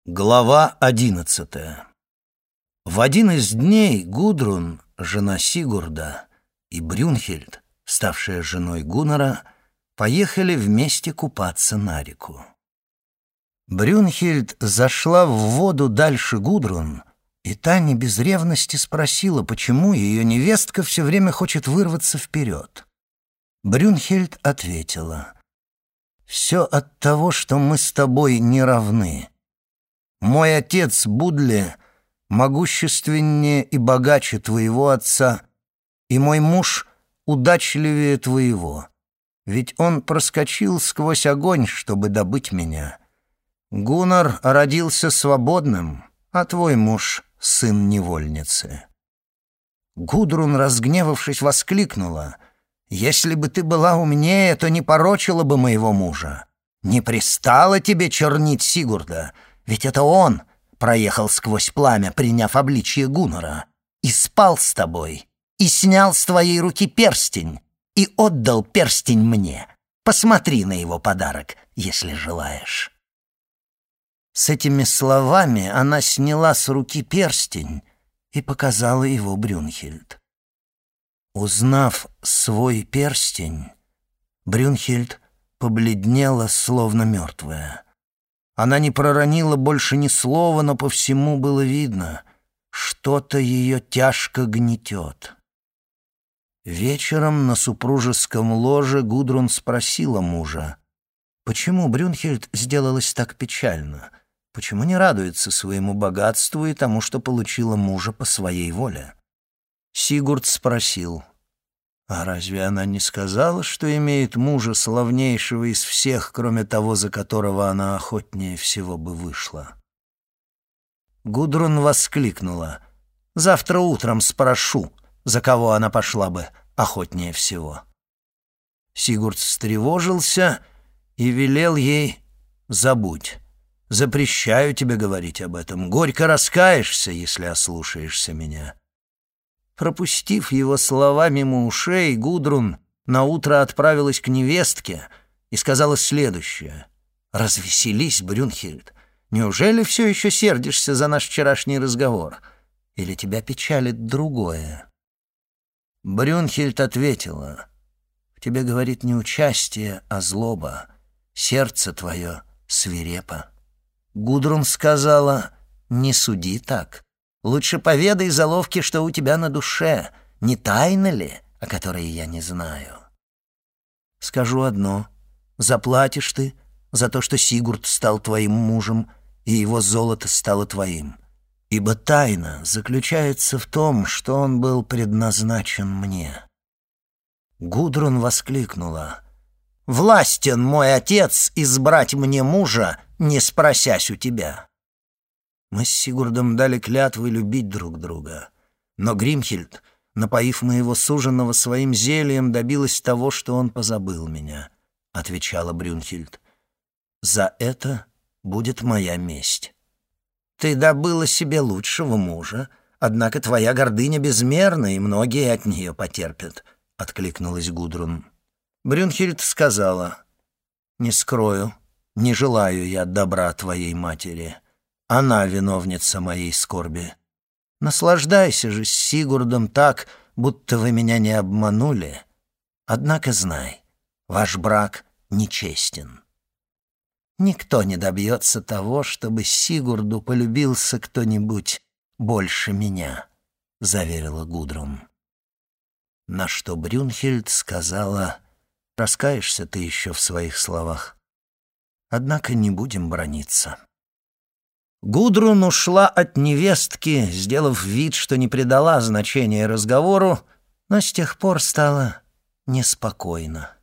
Глава 11. В один из дней Гудрун, жена Сигурда, и Брюнхильд, ставшая женой Гуннара, поехали вместе купаться на реку. Брюнхильд зашла в воду дальше Гудрун, и та не без ревности спросила, почему ее невестка все время хочет вырваться вперед. Брюнхильд ответила: «Все от того, что мы с тобой не равны. Мой отец Будле могущественнее и богаче твоего отца, и мой муж удачливее твоего, ведь он проскочил сквозь огонь, чтобы добыть меня. Гуннар родился свободным, а твой муж — сын невольницы». Гудрун, разгневавшись, воскликнула: «Если бы ты была умнее, то не порочила бы моего мужа. Не пристало тебе чернить Сигурда, ведь это он проехал сквозь пламя, приняв обличие Гуннара, и спал с тобой, и снял с твоей руки перстень, и отдал перстень мне. Посмотри на его подарок, если желаешь». С этими словами она сняла с руки перстень и показала его Брюнхильд. Узнав свой перстень, Брюнхильд побледнела, словно мертвая. Она не проронила больше ни слова, но по всему было видно, что-то ее тяжко гнетет. Вечером на супружеском ложе Гудрун спросила мужа, почему Брюнхильд сделалась так печально, почему не радуется своему богатству и тому, что получила мужа по своей воле. Сигурд спросил: «А разве она не сказала, что имеет мужа славнейшего из всех, кроме того, за которого она охотнее всего бы вышла?» Гудрун воскликнула: «Завтра утром спрошу, за кого она пошла бы охотнее всего». Сигурд встревожился и велел ей: «Забудь, запрещаю тебе говорить об этом, горько раскаешься, если ослушаешься меня». Пропустив его слова мимо ушей, Гудрун наутро отправилась к невестке и сказала следующее: «Развеселись, Брюнхильд, неужели все еще сердишься за наш вчерашний разговор? Или тебя печалит другое?» Брюнхильд ответила: «В тебе говорит не участие, а злоба. Сердце твое свирепо». Гудрун сказала: «Не суди так. Лучше поведай заловки, что у тебя на душе, не тайна ли, о которой я не знаю?» «Скажу одно: заплатишь ты за то, что Сигурд стал твоим мужем, и его золото стало твоим. Ибо тайна заключается в том, что он был предназначен мне». Гудрун воскликнула: «Властен мой отец избрать мне мужа, не спросясь у тебя». Мы с Сигурдом дали клятвы любить друг друга, но Гримхильд, напоив моего суженого своим зельем, добилась того, что он позабыл меня, — отвечала Брюнхильд. «За это будет моя месть». «Ты добыла себе лучшего мужа, однако твоя гордыня безмерна, и многие от нее потерпят», — откликнулась Гудрун. Брюнхильд сказала: «Не скрою, не желаю я добра твоей матери. Она виновница моей скорби. Наслаждайся же с Сигурдом так, будто вы меня не обманули. Однако знай, ваш брак нечестен. Никто не добьется того, чтобы Сигурду полюбился кто-нибудь больше меня», — заверила Гудрун. На что Брюнхильд сказала: «Раскаешься ты еще в своих словах. Однако не будем браниться». Гудрун ушла от невестки, сделав вид, что не придала значения разговору, но с тех пор стало неспокойно.